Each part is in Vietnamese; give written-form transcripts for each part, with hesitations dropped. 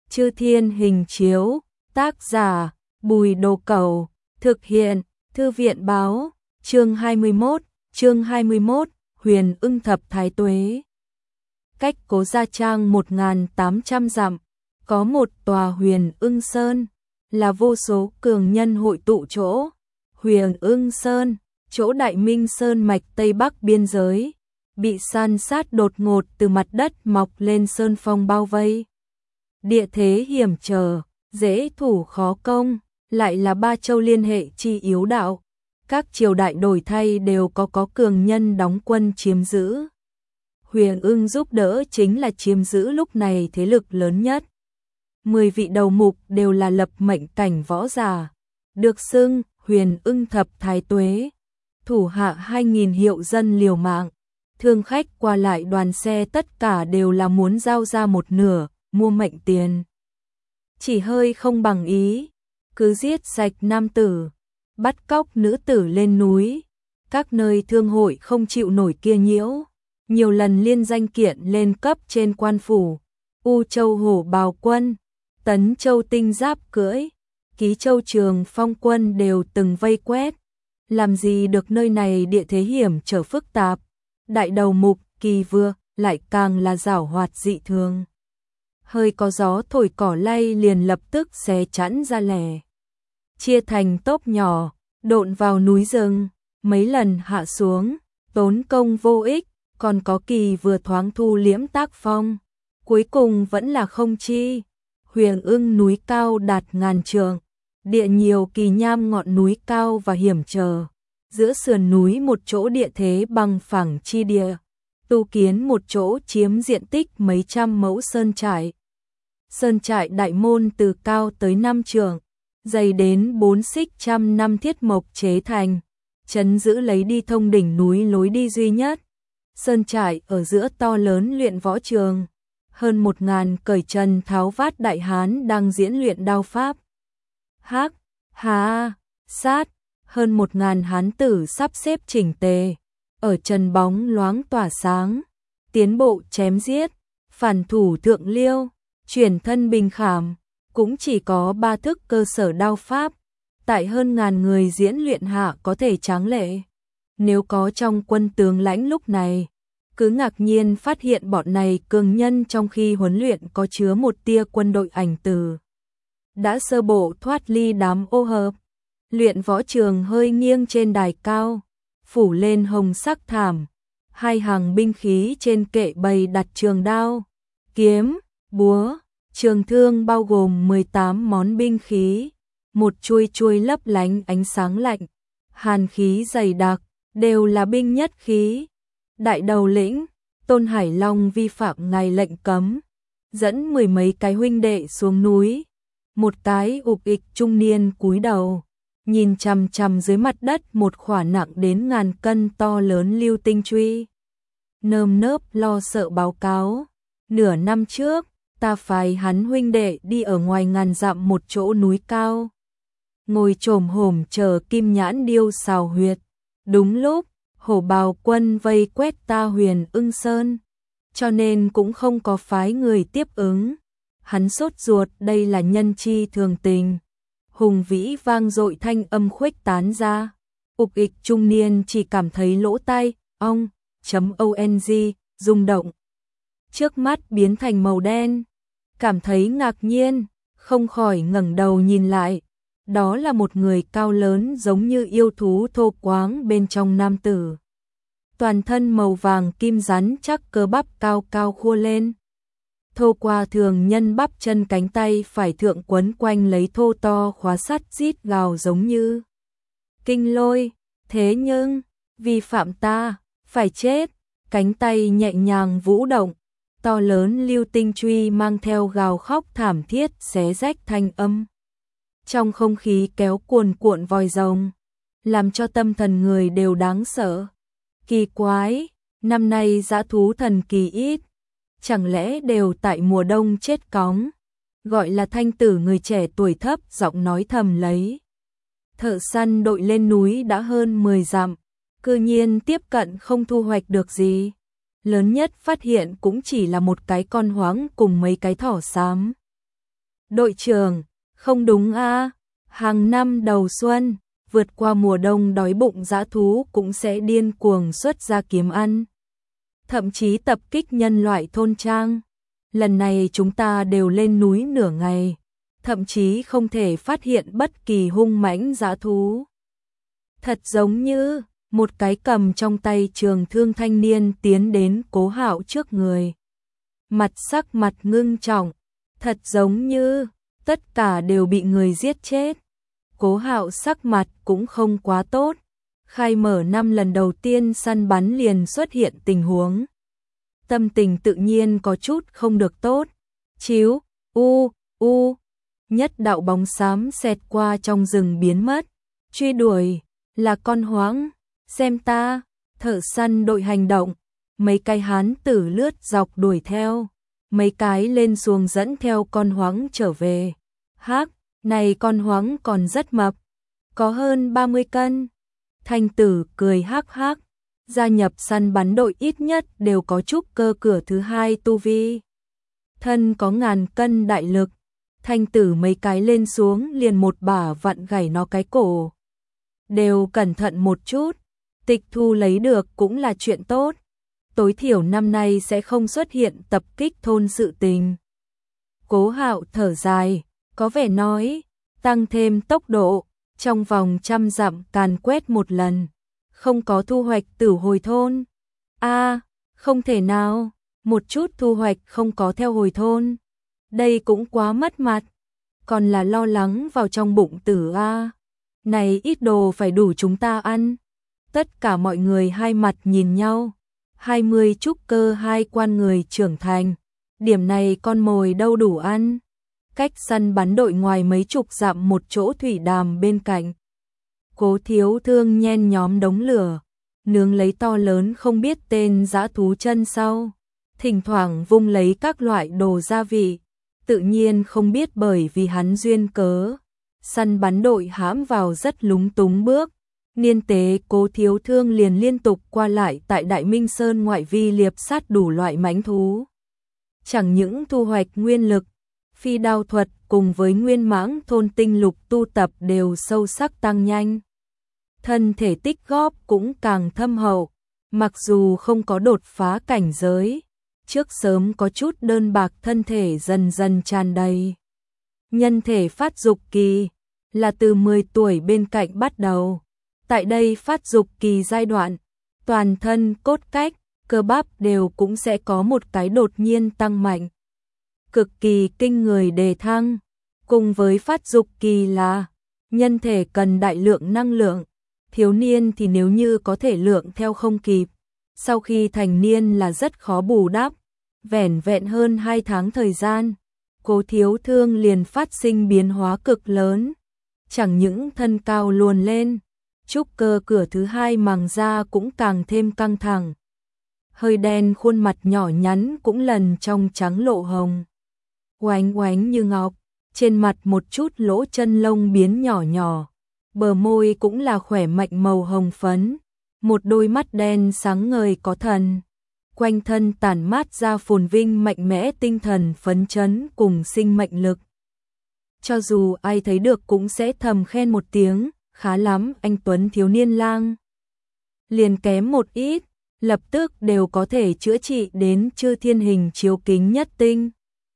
Chư Thiên Hình Chiếu, tác giả, Bùi Đồ Cẩu, thực hiện, Thư viện báo, chương 21, Huyền Ưng Thập Thái Tuế. Cách Cố Gia Trang 1.800 dặm, có một tòa Huyền Ưng Sơn, là vô số cường nhân hội tụ chỗ. Huyền Ưng Sơn, chỗ Đại Minh Sơn mạch Tây Bắc biên giới, bị san sát đột ngột từ mặt đất mọc lên sơn phong bao vây. Địa thế hiểm trở, dễ thủ khó công, lại là ba châu liên hệ chi yếu đạo. Các triều đại đổi thay đều có cường nhân đóng quân chiếm giữ. Huyền Ưng giúp đỡ chính là chiếm giữ lúc này thế lực lớn nhất. 10 vị đầu mục đều là lập mệnh cảnh võ giả, được xưng Huyền Ưng Thập Thái Tuế. Thủ hạ 2.000 hiệu dân liều mạng, thương khách qua lại đoàn xe tất cả đều là muốn giao ra một nửa, mua mệnh tiền. Chỉ hơi không bằng ý, cứ giết sạch nam tử, bắt cóc nữ tử lên núi. Các nơi thương hội không chịu nổi kia nhiễu, nhiều lần liên danh kiện lên cấp trên quan phủ. U Châu Hổ Bào Quân, Tấn Châu Tinh Giáp Cưỡi, Ký Châu Trường Phong Quân đều từng vây quét. Làm gì được nơi này địa thế hiểm trở phức tạp. Đại đầu mục Kỳ Vừa lại càng là giảo hoạt dị thường. Hơi có gió thổi cỏ lay liền lập tức xé chắn ra lẻ. Chia thành tốp nhỏ, độn vào núi rừng, mấy lần hạ xuống, tốn công vô ích, còn có Kỳ Vừa thoáng thu liễm tác phong. Cuối cùng vẫn là không chi. Huyền Ưng núi cao đạt ngàn trượng, địa nhiều kỳ nham ngọn núi cao và hiểm trở. Giữa sườn núi một chỗ địa thế bằng phẳng chi địa, tu kiến một chỗ chiếm diện tích mấy trăm mẫu sơn trại. Sơn trại đại môn từ cao tới 5 trượng, dày đến 4 xích trăm năm thiết mộc chế thành, trấn giữ lấy đi thông đỉnh núi lối đi duy nhất. Sơn trại ở giữa to lớn luyện võ trường, hơn 1.000 cởi trần tháo vát đại hán đang diễn luyện đao pháp. Hắc, hà, sát, hơn 1.000 hán tử sắp xếp chỉnh tề, ở trần bóng loáng tỏa sáng, tiến bộ chém giết, phản thủ thượng liêu, chuyển thân bình khảm, cũng chỉ có 3 thức cơ sở đao pháp, tại hơn ngàn người diễn luyện hạ có thể tráng lệ. Nếu có trong quân tướng lãnh lúc này, cứ ngạc nhiên phát hiện bọn này cường nhân trong khi huấn luyện có chứa một tia quân đội ảnh từ. Đã sơ bộ thoát ly đám ô hợp. Luyện võ trường hơi nghiêng trên đài cao, phủ lên hồng sắc thảm, 2 hàng binh khí trên kệ bày đặt trường đao, kiếm, búa, trường thương bao gồm 18 món binh khí, một chuôi chuôi lấp lánh ánh sáng lạnh, hàn khí dày đặc, đều là binh nhất khí. Đại đầu lĩnh, Tôn Hải Long vi phạm ngài lệnh cấm, dẫn 10 mấy cái huynh đệ xuống núi. Một cái ục ịch trung niên cúi đầu, nhìn chằm chằm dưới mặt đất một khỏa nặng đến ngàn cân to lớn lưu tinh truy. Nơm nớp lo sợ báo cáo, nửa năm trước, ta phái hắn huynh đệ đi ở ngoài ngàn dặm một chỗ núi cao. Ngồi chồm hổm chờ Kim Nhãn Điêu xào huyệt. Đúng lúc, Hổ Bào Quân vây quét ta Huyền Ưng Sơn, cho nên cũng không có phái người tiếp ứng. Hắn sốt ruột, đây là nhân chi thường tình. Hùng vĩ vang dội thanh âm khuếch tán ra. Ục ịch trung niên chỉ cảm thấy lỗ tai, ong, .ong, rung động. Trước mắt biến thành màu đen. Cảm thấy ngạc nhiên, không khỏi ngẩng đầu nhìn lại. Đó là một người cao lớn giống như yêu thú thô quáng bên trong nam tử. Toàn thân màu vàng kim rắn chắc, cơ bắp cao cao khua lên. Thô qua thường nhân bắp chân cánh tay phải thượng quấn quanh lấy thô to khóa sắt rít gào giống như kinh lôi. Thế nhưng, vi phạm ta, phải chết. Cánh tay nhẹ nhàng vũ động, to lớn lưu tinh truy mang theo gào khóc thảm thiết xé rách thanh âm. Trong không khí kéo cuồn cuộn vòi rồng, làm cho tâm thần người đều đáng sợ. Kỳ quái, năm nay dã thú thần kỳ ít. Chẳng lẽ đều tại mùa đông chết cóng? Gọi là thanh tử người trẻ tuổi thấp giọng nói thầm lấy. Thợ săn đội lên núi đã hơn 10 dặm, cư nhiên tiếp cận không thu hoạch được gì. Lớn nhất phát hiện cũng chỉ là một cái con hoáng cùng mấy cái thỏ xám. Đội trưởng, không đúng a, hàng năm đầu xuân, vượt qua mùa đông đói bụng dã thú cũng sẽ điên cuồng xuất ra kiếm ăn. Thậm chí tập kích nhân loại thôn trang. Lần này chúng ta đều lên núi nửa ngày, thậm chí không thể phát hiện bất kỳ hung mãnh dã thú. Thật giống như một cái cầm trong tay trường thương thanh niên tiến đến Cố Hạo trước người. Sắc mặt ngưng trọng, thật giống như tất cả đều bị người giết chết. Cố Hạo sắc mặt cũng không quá tốt. Khai mở năm lần đầu tiên săn bắn liền xuất hiện tình huống. Tâm tình tự nhiên có chút không được tốt. Chíu, nhất đạo bóng xám xẹt qua trong rừng biến mất. Truy đuổi, là con hoáng, xem ta, thợ săn đội hành động. Mấy cái hán tử lướt dọc đuổi theo. Mấy cái lên xuồng dẫn theo con hoáng trở về. Hắc, này con hoáng còn rất mập. Có hơn 30 cân. Thanh tử cười hắc hắc. Gia nhập săn bắn đội ít nhất đều có trúc cơ cửa thứ 2 tu vi. Thân có 1000 cân đại lực. Thanh tử mấy cái lên xuống liền một bả vặn gãy nó cái cổ. Đều cẩn thận một chút. Tịch thu lấy được cũng là chuyện tốt. Tối thiểu năm nay sẽ không xuất hiện tập kích thôn sự tình. Cố Hạo thở dài, có vẻ nói, tăng thêm tốc độ, trong vòng 100 dặm càn quét một lần, không có thu hoạch tử hồi thôn. Không thể nào, một chút thu hoạch không có theo hồi thôn. Đây cũng quá mất mặt, còn là lo lắng vào trong bụng tử a. Này ít đồ phải đủ chúng ta ăn. Tất cả mọi người hai mặt nhìn nhau. 20 trúc cơ 2 quan người trưởng thành, điểm này con mồi đâu đủ ăn. Cách săn bắn đội ngoài mấy chục dặm một chỗ thủy đàm bên cạnh. Cố Thiếu Thương nhen nhóm đống lửa, nướng lấy to lớn không biết tên dã thú chân sau, thỉnh thoảng vung lấy các loại đồ gia vị, tự nhiên không biết bởi vì hắn duyên cớ. Săn bắn đội hãm vào rất lúng túng bước. Niên tế Cố Thiếu Thương liền liên tục qua lại tại Đại Minh Sơn ngoại vi liệp sát đủ loại mãnh thú. Chẳng những thu hoạch nguyên lực, phi đao thuật cùng với nguyên mãng thôn tinh lục tu tập đều sâu sắc tăng nhanh. Thân thể tích góp cũng càng thâm hậu, mặc dù không có đột phá cảnh giới, trước sớm có chút đơn bạc thân thể dần dần tràn đầy. Nhân thể phát dục kỳ là từ 10 tuổi bên cạnh bắt đầu. Tại đây phát dục kỳ giai đoạn, toàn thân cốt cách, cơ bắp đều cũng sẽ có một cái đột nhiên tăng mạnh. Cực kỳ kinh người đề thăng, cùng với phát dục kỳ là nhân thể cần đại lượng năng lượng, thiếu niên thì nếu như có thể lượng theo không kịp, sau khi thành niên là rất khó bù đắp. Vẻn vẹn hơn 2 tháng thời gian, Cố Thiếu Thương liền phát sinh biến hóa cực lớn, chẳng những thân cao luồn lên, trúc cơ cửa thứ 2 màng da cũng càng thêm căng thẳng. Hơi đen khuôn mặt nhỏ nhắn cũng lần trong trắng lộ hồng. Oánh oánh như ngọc, trên mặt một chút lỗ chân lông biến nhỏ nhỏ. Bờ môi cũng là khỏe mạnh màu hồng phấn. Một đôi mắt đen sáng ngời có thần. Quanh thân tản mát ra phồn vinh mạnh mẽ tinh thần phấn chấn cùng sinh mệnh lực. Cho dù ai thấy được cũng sẽ thầm khen một tiếng. Khá lắm anh Tuấn thiếu niên lang. Liền kém một ít, lập tức đều có thể chữa trị đến chư thiên hình chiếu kính nhất tinh.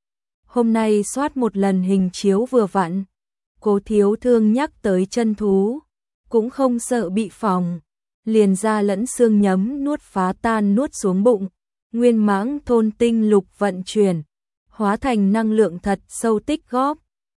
Hôm nay soát một lần hình chiếu vừa vặn, Cố Thiếu Thương nhắc tới chân thú, cũng không sợ bị phỏng, liền ra lẫn xương nhấm nuốt phá tan nuốt xuống bụng, nguyên mãng thôn tinh lục vận chuyển, hóa thành năng lượng thật sâu tích góp.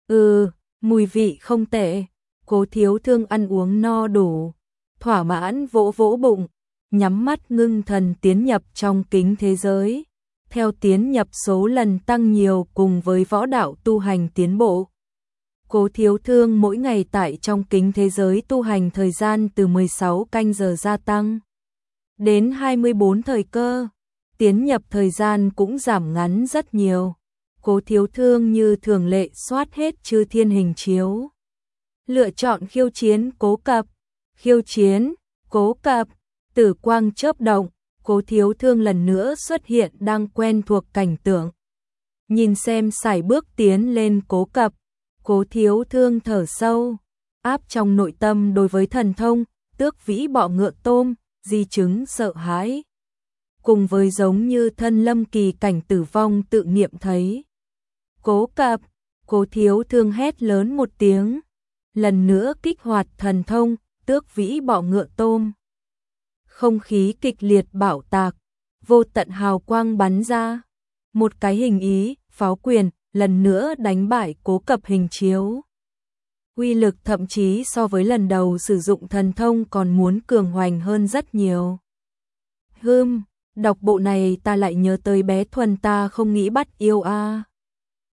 Mùi vị không tệ. Cố Thiếu Thương ăn uống no đủ, thỏa mãn vỗ vỗ bụng, nhắm mắt ngưng thần tiến nhập trong kính thế giới. Theo tiến nhập số lần tăng nhiều cùng với võ đạo tu hành tiến bộ, Cố Thiếu Thương mỗi ngày tại trong kính thế giới tu hành thời gian từ 16 canh giờ gia tăng đến 24 thời cơ, tiến nhập thời gian cũng giảm ngắn rất nhiều. Cố Thiếu Thương như thường lệ soát hết chư thiên hình chiếu. Lựa chọn khiêu chiến cố cập, khiêu chiến, cố cập, tử quang chớp động, Cố Thiếu Thương lần nữa xuất hiện đang quen thuộc cảnh tượng. Nhìn xem sải bước tiến lên Cố Cập, Cố Thiếu Thương thở sâu, áp trong nội tâm đối với thần thông tước vĩ bọ ngựa tôm, di chứng sợ hãi. Cùng với giống như thân lâm kỳ cảnh tử vong tự nghiệm thấy. Cố Cập, Cố Thiếu Thương hét lớn một tiếng, lần nữa kích hoạt thần thông tước vĩ bọ ngựa tôm. Không khí kịch liệt bạo tạc, vô tận hào quang bắn ra, một cái hình ý, pháo quyền, lần nữa đánh bại Cố Cập hình chiếu. Uy lực thậm chí so với lần đầu sử dụng thần thông còn muốn cường hoành hơn rất nhiều. Đọc bộ này ta lại nhớ tới bé Thuần ta không nghĩ bắt yêu a.